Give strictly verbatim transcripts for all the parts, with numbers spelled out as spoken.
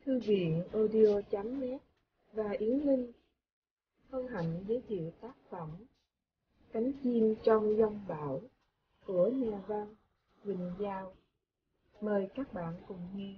Thư viện audio chấm net và Yến Linh hân hạnh giới thiệu tác phẩm Cánh chim trong giông bão của nhà văn Quỳnh Giao. Mời các bạn cùng nghe.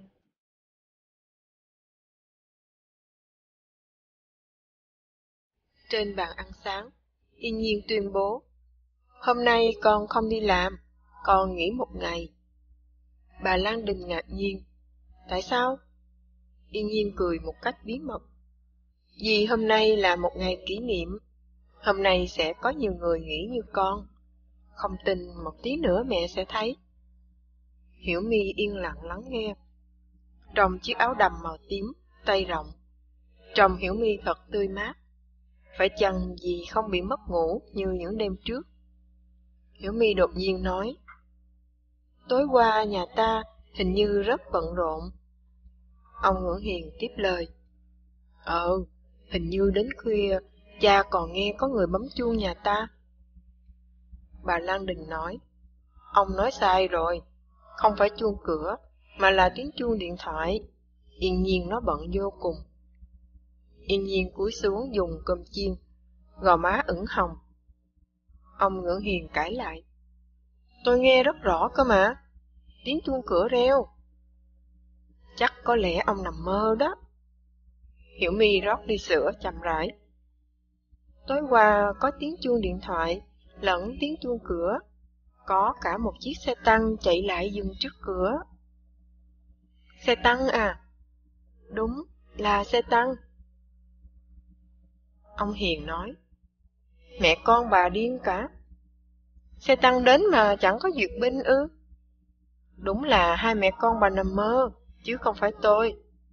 Trên bàn ăn sáng, Yên Nhiên tuyên bố, hôm nay con không đi làm, con nghỉ một ngày. Bà Lan Đình ngạc nhiên, tại sao? Yên Nhiên cười một cách bí mật. Vì hôm nay là một ngày kỷ niệm, hôm nay sẽ có nhiều người nghĩ như con. Không tin một tí nữa mẹ sẽ thấy. Hiểu My yên lặng lắng nghe. Trong chiếc áo đầm màu tím, tay rộng, trông Hiểu My thật tươi mát. Phải chăng vì không bị mất ngủ như những đêm trước? Hiểu My đột nhiên nói, tối qua nhà ta hình như rất bận rộn. Ông Ngưỡng Hiền tiếp lời, Ờ, hình như đến khuya, cha còn nghe có người bấm chuông nhà ta. Bà Lan Đình nói, ông nói sai rồi, không phải chuông cửa, mà là tiếng chuông điện thoại. Yên Nhiên nó bận vô cùng. Yên Nhiên cúi xuống dùng cơm chiên, gò má ửng hồng. Ông Ngưỡng Hiền cãi lại, tôi nghe rất rõ cơ mà, tiếng chuông cửa reo. Chắc có lẽ ông nằm mơ đó. Hiểu My rót ly sữa chậm rãi. Tối qua có tiếng chuông điện thoại, lẫn tiếng chuông cửa, có cả một chiếc xe tăng chạy lại dừng trước cửa. Xe tăng à? Đúng, là xe tăng. Ông Hiền nói, mẹ con bà điên cả. Xe tăng đến mà chẳng có duyệt binh ư? Đúng là hai mẹ con bà nằm mơ, chứ không phải tôi.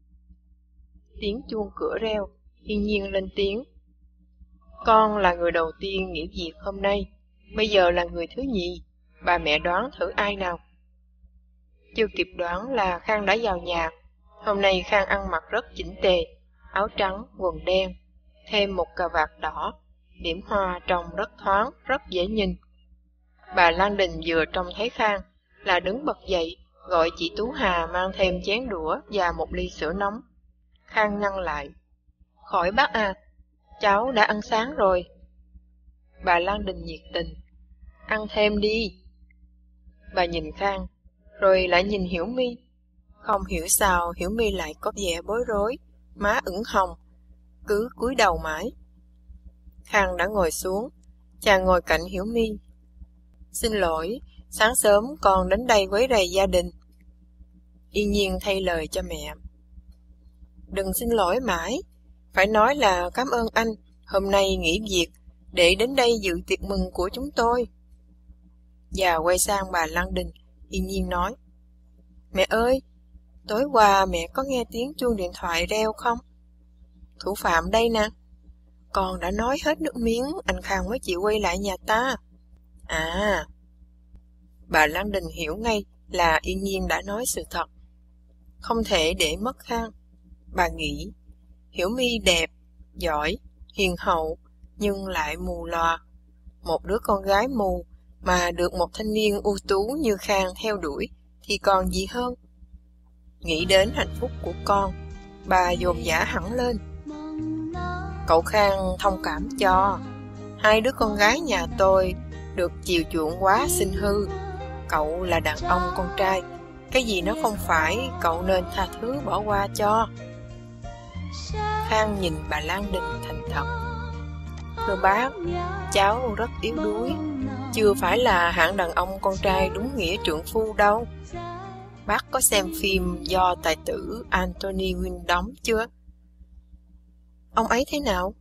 Tiếng chuông cửa reo, Yên Nhiên lên tiếng. Con là người đầu tiên nghỉ việc hôm nay, bây giờ là người thứ nhì, bà mẹ đoán thử ai nào. Chưa kịp đoán là Khang đã vào nhà. Hôm nay Khang ăn mặc rất chỉnh tề, áo trắng, quần đen, thêm một cà vạt đỏ, điểm hoa trông rất thoáng, rất dễ nhìn. Bà Lan Đình vừa trông thấy Khang là đứng bật dậy, gọi chị Tú Hà mang thêm chén đũa và một ly sữa nóng. Khang ngăn lại. Khỏi bác à, cháu đã ăn sáng rồi. Bà Lan Đình nhiệt tình. Ăn thêm đi. Bà nhìn Khang, rồi lại nhìn Hiểu My. Không hiểu sao Hiểu My lại có vẻ bối rối, má ửng hồng, cứ cúi đầu mãi. Khang đã ngồi xuống, chàng ngồi cạnh Hiểu My. Xin lỗi, sáng sớm con đến đây quấy rầy gia đình. Yên Nhiên thay lời cho mẹ. Đừng xin lỗi mãi, phải nói là cảm ơn anh, hôm nay nghỉ việc, để đến đây dự tiệc mừng của chúng tôi. Và quay sang bà Lan Đình, Yên Nhiên nói, mẹ ơi, tối qua mẹ có nghe tiếng chuông điện thoại reo không? Thủ phạm đây nè. Con đã nói hết nước miếng, anh Khang mới chịu quay lại nhà ta. À, bà Lan Đình hiểu ngay là Yên Nhiên đã nói sự thật. Không thể để mất Khang. Bà nghĩ, Hiểu My đẹp, giỏi, hiền hậu, nhưng lại mù lòa. Một đứa con gái mù mà được một thanh niên ưu tú như Khang theo đuổi thì còn gì hơn. Nghĩ đến hạnh phúc của con, bà dồn dã hẳn lên. Cậu Khang thông cảm cho. Hai đứa con gái nhà tôi được chiều chuộng quá xin hư. Cậu là đàn ông con trai, cái gì nó không phải, cậu nên tha thứ bỏ qua cho. Khang nhìn bà Lan Đình thành thật. Thưa bác, cháu rất yếu đuối, chưa phải là hạng đàn ông con trai đúng nghĩa trượng phu đâu. Bác có xem phim do tài tử Anthony Quinn đóng chưa? Ông ấy thế nào?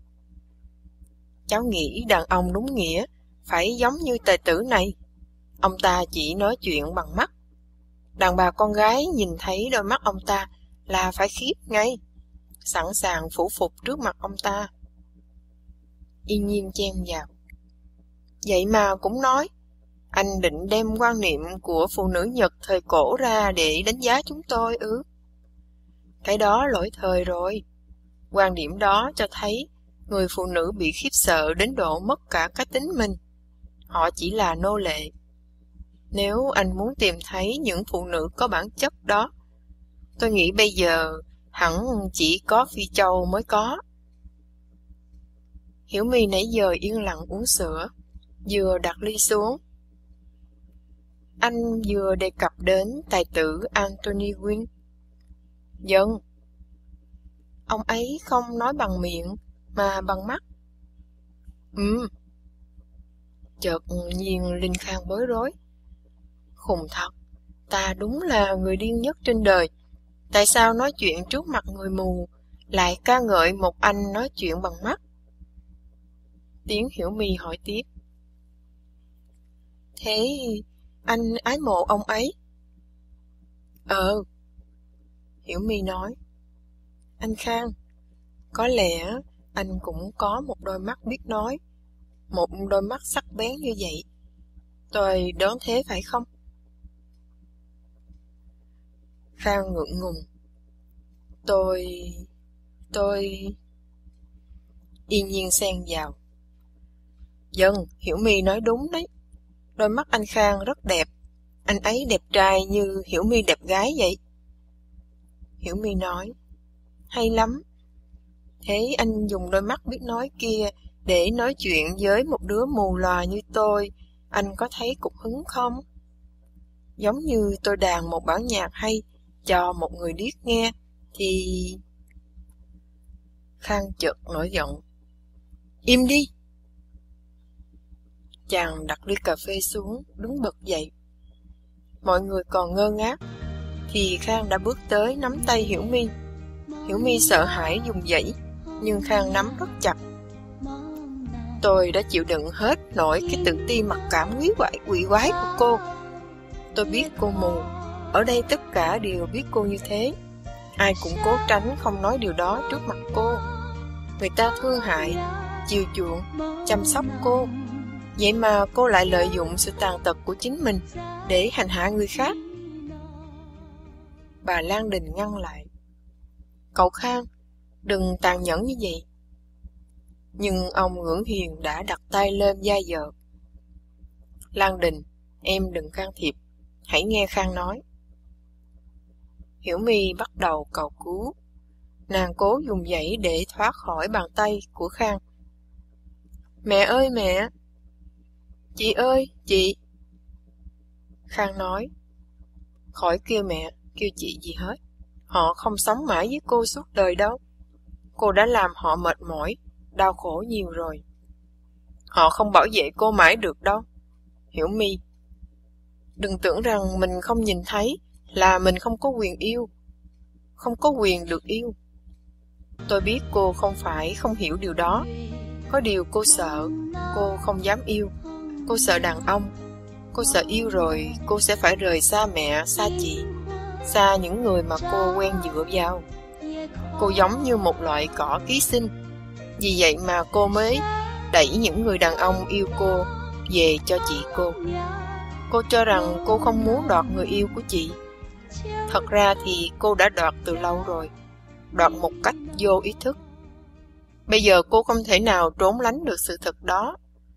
Cháu nghĩ đàn ông đúng nghĩa phải giống như tài tử này. Ông ta chỉ nói chuyện bằng mắt. Đàn bà con gái nhìn thấy đôi mắt ông ta là phải khiếp ngay, sẵn sàng phủ phục trước mặt ông ta. Yên Nhiên chen vào. Vậy mà cũng nói, anh định đem quan niệm của phụ nữ Nhật thời cổ ra để đánh giá chúng tôi ư? Cái đó lỗi thời rồi. Quan điểm đó cho thấy người phụ nữ bị khiếp sợ đến độ mất cả cái tính mình. Họ chỉ là nô lệ. Nếu anh muốn tìm thấy những phụ nữ có bản chất đó, tôi nghĩ bây giờ hẳn chỉ có Phi Châu mới có. Hiểu My nãy giờ yên lặng uống sữa, vừa đặt ly xuống. Anh vừa đề cập đến tài tử Anthony Quinn. Dân. Ông ấy không nói bằng miệng, mà bằng mắt. Ừ. Chợt nhiên Linh Khang bối rối. Khùng thật, ta đúng là người điên nhất trên đời. Tại sao nói chuyện trước mặt người mù lại ca ngợi một anh nói chuyện bằng mắt? Tiếng Hiểu My hỏi tiếp. Thế anh ái mộ ông ấy? Ờ. Hiểu My nói. Anh Khang, có lẽ anh cũng có một đôi mắt biết nói, một đôi mắt sắc bén như vậy. Tôi đoán thế phải không? Khang ngượng ngùng. Tôi... tôi... Yên nhiên xen vào. Dân, Hiểu My nói đúng đấy. Đôi mắt anh Khang rất đẹp. Anh ấy đẹp trai như Hiểu My đẹp gái vậy. Hiểu My nói. Hay lắm. Thế anh dùng đôi mắt biết nói kia để nói chuyện với một đứa mù lòa như tôi, anh có thấy cục hứng không? Giống như tôi đàn một bản nhạc hay cho một người điếc nghe, thì... Khang chợt nổi giận. Im đi! Chàng đặt ly cà phê xuống, đứng bật dậy. Mọi người còn ngơ ngác, thì Khang đã bước tới nắm tay Hiểu My. Hiểu My sợ hãi dùng dãy, nhưng Khang nắm rất chặt. Tôi đã chịu đựng hết nổi cái tự ti mặc cảm quý quái quỷ quái của cô. Tôi biết cô mù, ở đây tất cả đều biết cô như thế. Ai cũng cố tránh không nói điều đó trước mặt cô. Người ta thương hại, chiều chuộng, chăm sóc cô. Vậy mà cô lại lợi dụng sự tàn tật của chính mình để hành hạ người khác. Bà Lan Đình ngăn lại. Cậu Khang, đừng tàn nhẫn như vậy. Nhưng ông Ngưỡng Hiền đã đặt tay lên vai vợ. Lan Đình, em đừng can thiệp, hãy nghe Khang nói. Hiểu My bắt đầu cầu cứu. Nàng cố dùng dãy để thoát khỏi bàn tay của Khang. Mẹ ơi mẹ! Chị ơi, chị! Khang nói. Khỏi kêu mẹ, kêu chị gì hết. Họ không sống mãi với cô suốt đời đâu. Cô đã làm họ mệt mỏi, đau khổ nhiều rồi. Họ không bảo vệ cô mãi được đâu. Hiểu My, đừng tưởng rằng mình không nhìn thấy là mình không có quyền yêu, không có quyền được yêu. Tôi biết cô không phải không hiểu điều đó. Có điều cô sợ, cô không dám yêu. Cô sợ đàn ông. Cô sợ yêu rồi cô sẽ phải rời xa mẹ, xa chị, xa những người mà cô quen dựa vào. Cô giống như một loại cỏ ký sinh. Vì vậy mà cô mới đẩy những người đàn ông yêu cô về cho chị cô. Cô cho rằng cô không muốn đoạt người yêu của chị. Thật ra thì cô đã đoạt từ lâu rồi, đoạt một cách vô ý thức. Bây giờ cô không thể nào trốn lánh được sự thật đó.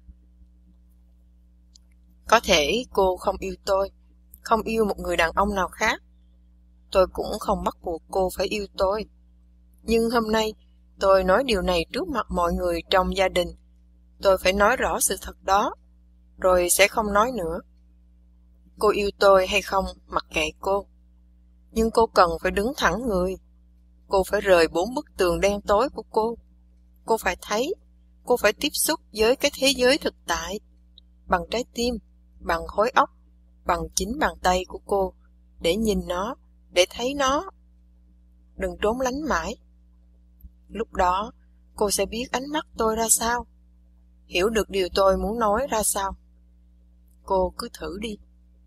Có thể cô không yêu tôi, không yêu một người đàn ông nào khác. Tôi cũng không bắt buộc cô phải yêu tôi. Nhưng hôm nay, tôi nói điều này trước mặt mọi người trong gia đình. Tôi phải nói rõ sự thật đó, rồi sẽ không nói nữa. Cô yêu tôi hay không, mặc kệ cô. Nhưng cô cần phải đứng thẳng người. Cô phải rời bốn bức tường đen tối của cô. Cô phải thấy, cô phải tiếp xúc với cái thế giới thực tại, bằng trái tim, bằng khối óc, bằng chính bàn tay của cô, để nhìn nó, để thấy nó. Đừng trốn lánh mãi. Lúc đó, cô sẽ biết ánh mắt tôi ra sao, hiểu được điều tôi muốn nói ra sao. Cô cứ thử đi.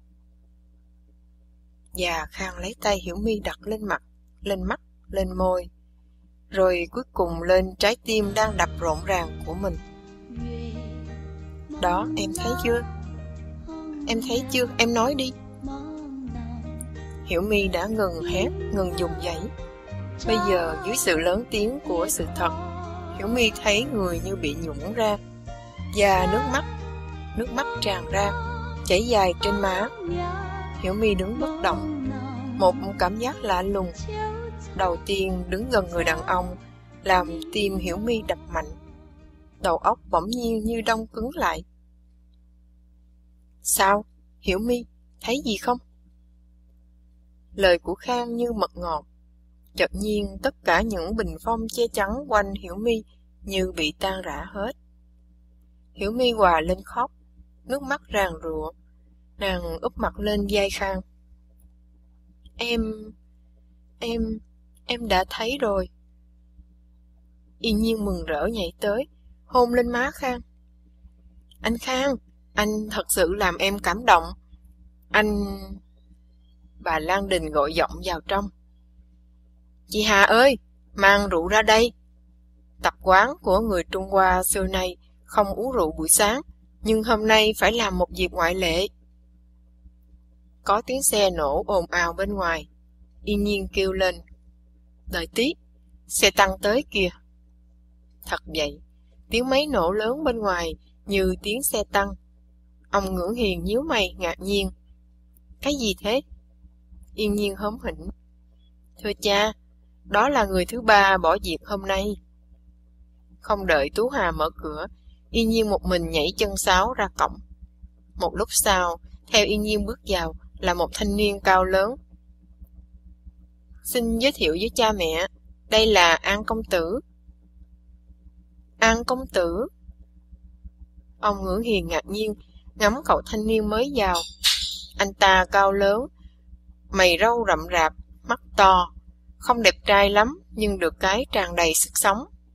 Và Khang lấy tay Hiểu My đặt lên mặt, lên mắt, lên môi, rồi cuối cùng lên trái tim đang đập rộn ràng của mình. Đó, em thấy chưa? Em thấy chưa? Em nói đi. Hiểu My đã ngừng hét, ngừng dùng dãy. Bây giờ dưới sự lớn tiếng của sự thật, Hiểu My thấy người như bị nhũn ra, và nước mắt, nước mắt tràn ra, chảy dài trên má. Hiểu My đứng bất động, một cảm giác lạ lùng, Đầu tiên đứng gần người đàn ông, làm tim Hiểu My đập mạnh. Đầu óc bỗng nhiên như đông cứng lại. Sao? Hiểu My, thấy gì không? Lời của Khang như mật ngọt. Chợt nhiên tất cả những bình phong che chắn quanh Hiểu My như bị tan rã hết. Hiểu My hòa lên khóc, nước mắt ràn rụa. Nàng úp mặt lên vai Khang. Em... em... em đã thấy rồi. Yên Nhiên mừng rỡ nhảy tới, hôn lên má Khang. Anh Khang, anh thật sự làm em cảm động. Anh... Bà Lan Đình gọi giọng vào trong. Chị Hà ơi, mang rượu ra đây. Tập quán của người Trung Hoa xưa nay không uống rượu buổi sáng, nhưng hôm nay phải làm một dịp ngoại lệ. Có tiếng xe nổ ồn ào bên ngoài. Yên Nhiên kêu lên. Đợi tí, xe tăng tới kìa. Thật vậy, tiếng máy nổ lớn bên ngoài như tiếng xe tăng. Ông Ngưỡng Hiền nhíu mày ngạc nhiên. Cái gì thế? Yên Nhiên hớm hỉnh. Thưa cha, đó là người thứ ba bỏ việc hôm nay. Không đợi Tú Hà mở cửa, Yên Nhiên một mình nhảy chân sáo ra cổng. Một lúc sau, theo Yên Nhiên bước vào là một thanh niên cao lớn. Xin giới thiệu với cha mẹ, đây là An công tử. An công tử? Ông Ngưỡng Hiền ngạc nhiên, ngắm cậu thanh niên mới vào. Anh ta cao lớn, mày râu rậm rạp, mắt to, không đẹp trai lắm, nhưng được cái tràn đầy sức sống.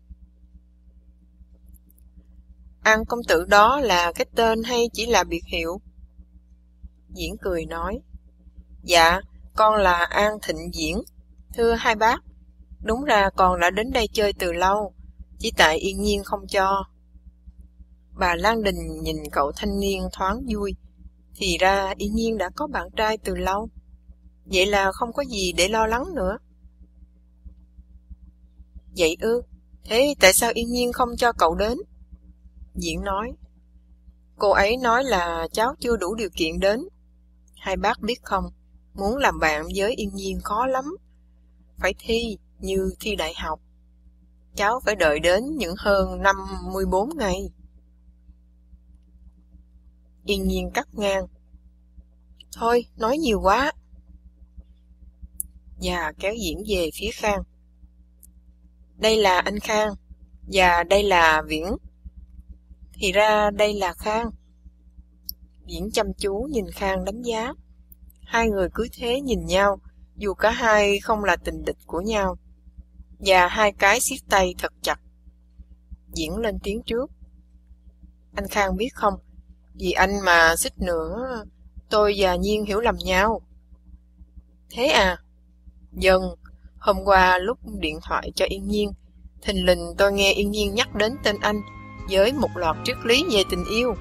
An công tử đó là cái tên hay chỉ là biệt hiệu? Diễn cười nói. Dạ, con là An Thịnh Diễn. Thưa hai bác, đúng ra con đã đến đây chơi từ lâu, chỉ tại Yên Nhiên không cho. Bà Lan Đình nhìn cậu thanh niên thoáng vui. Thì ra Yên Nhiên đã có bạn trai từ lâu. Vậy là không có gì để lo lắng nữa. Vậy ư, thế tại sao Yên Nhiên không cho cậu đến? Diễn nói. Cô ấy nói là cháu chưa đủ điều kiện đến. Hai bác biết không, muốn làm bạn với Yên Nhiên khó lắm. Phải thi như thi đại học. Cháu phải đợi đến những hơn năm mươi bốn ngày. Yên Nhiên cắt ngang. Thôi, nói nhiều quá. Và kéo Diễn về phía Khang. Đây là anh Khang, và đây là Viễn. Thì ra đây là Khang. Viễn chăm chú nhìn Khang đánh giá. Hai người cứ thế nhìn nhau, dù cả hai không là tình địch của nhau. Và hai cái siết tay thật chặt. Diễn lên tiếng trước. Anh Khang biết không, vì anh mà xích nữa, tôi và Nhiên hiểu lầm nhau. Thế à? Dần, hôm qua lúc điện thoại cho Yên Nhiên, thình lình tôi nghe Yên Nhiên nhắc đến tên anh với một loạt triết lý về tình yêu.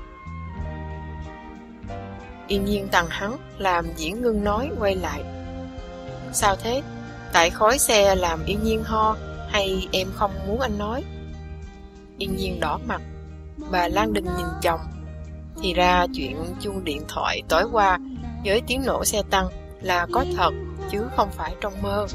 Yên Nhiên tằng hắn, làm Diễn ngưng nói quay lại. Sao thế? Tại khói xe làm Yên Nhiên ho, hay em không muốn anh nói? Yên Nhiên đỏ mặt. Bà Lan Đình nhìn chồng. Thì ra chuyện chuông điện thoại tối qua với tiếng nổ xe tăng là có thật, chứ không phải trong mơ.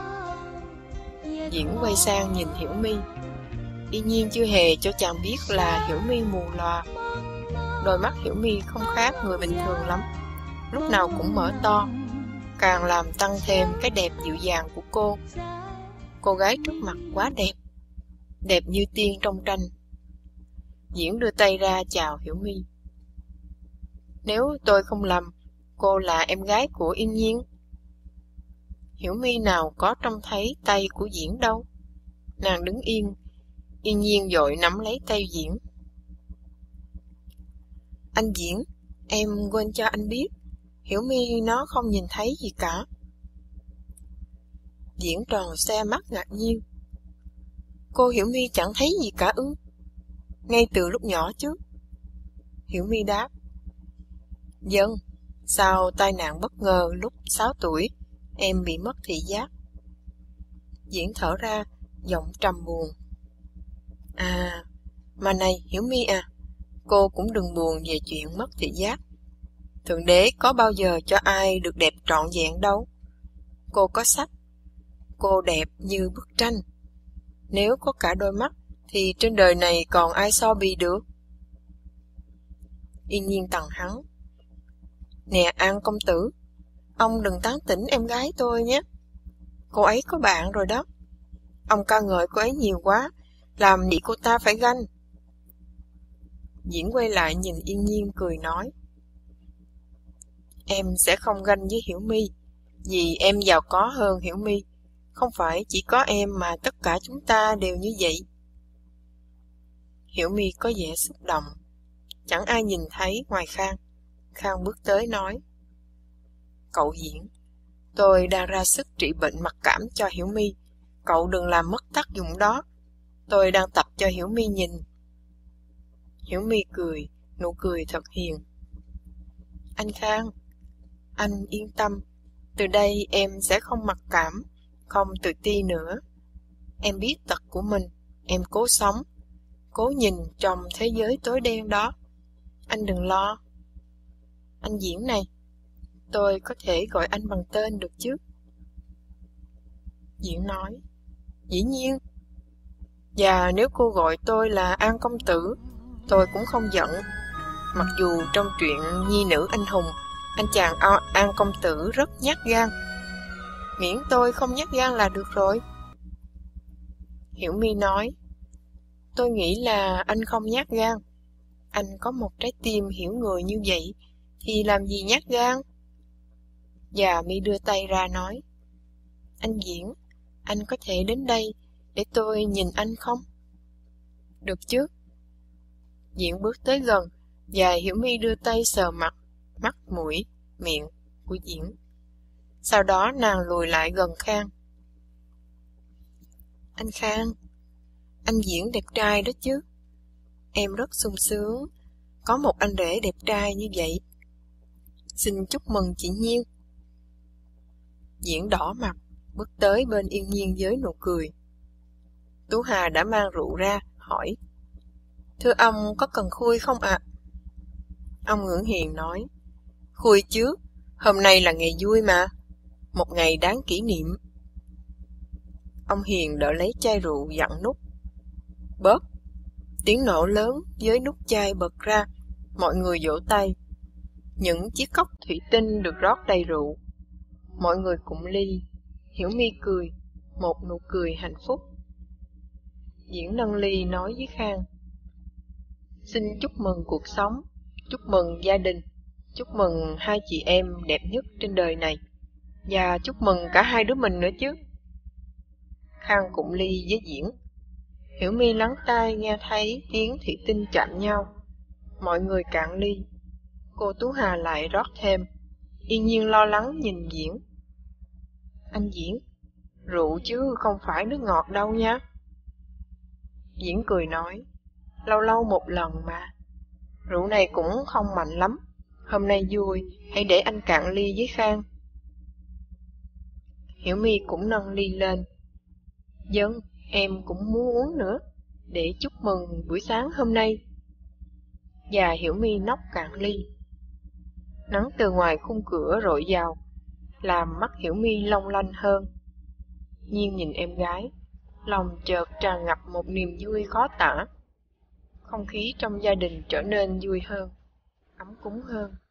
Diễn quay sang nhìn Hiểu My. Yên Nhiên chưa hề cho chàng biết là Hiểu My mù lòa. Đôi mắt Hiểu My không khác người bình thường lắm, lúc nào cũng mở to, càng làm tăng thêm cái đẹp dịu dàng của cô. Cô gái trước mặt quá đẹp, đẹp như tiên trong tranh. Diễn đưa tay ra chào Hiểu My. Nếu tôi không lầm, cô là em gái của Yên Nhiên. Hiểu My nào có trông thấy tay của Diễn đâu. Nàng đứng yên. Yên Nhiên vội nắm lấy tay Diễn. Anh Diễn, em quên cho anh biết, Hiểu My nó không nhìn thấy gì cả. Diễn tròn xe mắt ngạc nhiên. Cô Hiểu My chẳng thấy gì cả ư? Ngay từ lúc nhỏ chứ? Hiểu My đáp. Vâng, sau tai nạn bất ngờ lúc sáu tuổi, em bị mất thị giác. Diễn thở ra, giọng trầm buồn. À, mà này Hiểu My à, cô cũng đừng buồn về chuyện mất thị giác. Thượng đế có bao giờ cho ai được đẹp trọn vẹn đâu. Cô có sách, Cô đẹp như bức tranh. Nếu có cả đôi mắt, thì trên đời này còn ai so bì được. Yên Nhiên tằng hắn. Nè An công tử, ông đừng tán tỉnh em gái tôi nhé. Cô ấy có bạn rồi đó. Ông ca ngợi cô ấy nhiều quá, làm chị cô ta phải ganh. Diễn quay lại nhìn Yên Nhiên cười nói. Em sẽ không ganh với Hiểu My, vì em giàu có hơn Hiểu My. Không phải chỉ có em mà tất cả chúng ta đều như vậy. Hiểu My có vẻ xúc động. Chẳng ai nhìn thấy ngoài Khang. Khang bước tới nói. Cậu Diễn, tôi đang ra sức trị bệnh mặc cảm cho Hiểu My. Cậu đừng làm mất tác dụng đó. Tôi đang tập cho Hiểu My nhìn. Hiểu My cười, nụ cười thật hiền. Anh Khang, anh yên tâm. Từ đây em sẽ không mặc cảm, không tự ti nữa. Em biết tật của mình, em cố sống, cố nhìn trong thế giới tối đen đó. Anh đừng lo. Anh Diễn này, tôi có thể gọi anh bằng tên được chứ? Diễn nói, dĩ nhiên. Và nếu cô gọi tôi là An công tử, tôi cũng không giận. Mặc dù trong truyện nhi nữ anh hùng, anh chàng An công tử rất nhát gan. Miễn tôi không nhát gan là được rồi. Hiểu My nói, tôi nghĩ là anh không nhát gan. Anh có một trái tim hiểu người như vậy, thì làm gì nhát gan? Và My đưa tay ra nói, anh Diễn, anh có thể đến đây để tôi nhìn anh không? Được chứ? Diễn bước tới gần, và Hiểu My đưa tay sờ mặt, mắt, mũi, miệng của Diễn. Sau đó nàng lùi lại gần Khang. Anh Khang, anh Diễn đẹp trai đó chứ. Em rất sung sướng, có một anh rể đẹp trai như vậy. Xin chúc mừng chị Nhiên. Diễn đỏ mặt, bước tới bên Yên Nhiên với nụ cười. Tú Hà đã mang rượu ra, hỏi. Thưa ông có cần khui không ạ? À? Ông Ngưỡng Hiền nói. Khui chứ, hôm nay là ngày vui mà. Một ngày đáng kỷ niệm. Ông Hiền đỡ lấy chai rượu dặn nút. Bóp. Tiếng nổ lớn với nút chai bật ra. Mọi người vỗ tay. Những chiếc cốc thủy tinh được rót đầy rượu. Mọi người cụng ly. Hiểu My cười. Một nụ cười hạnh phúc. Diễn nâng ly nói với Khang. Xin chúc mừng cuộc sống. Chúc mừng gia đình. Chúc mừng hai chị em đẹp nhất trên đời này. Và chúc mừng cả hai đứa mình nữa chứ. Khang cụng ly với Diễn. Hiểu My lắng tai nghe thấy tiếng thủy tinh chạm nhau. Mọi người cạn ly. Cô Tú Hà lại rót thêm. Yên Nhiên lo lắng nhìn Diễn. Anh Diễn, rượu chứ không phải nước ngọt đâu nha. Diễn cười nói. Lâu lâu một lần mà. Rượu này cũng không mạnh lắm. Hôm nay vui, hãy để anh cạn ly với Khang. Hiểu My cũng nâng ly lên. Dân, em cũng muốn uống nữa, để chúc mừng buổi sáng hôm nay. Và Hiểu My nốc cạn ly. Nắng từ ngoài khung cửa rọi vào, làm mắt Hiểu My long lanh hơn. Nhiên nhìn em gái, lòng chợt tràn ngập một niềm vui khó tả. Không khí trong gia đình trở nên vui hơn, ấm cúng hơn.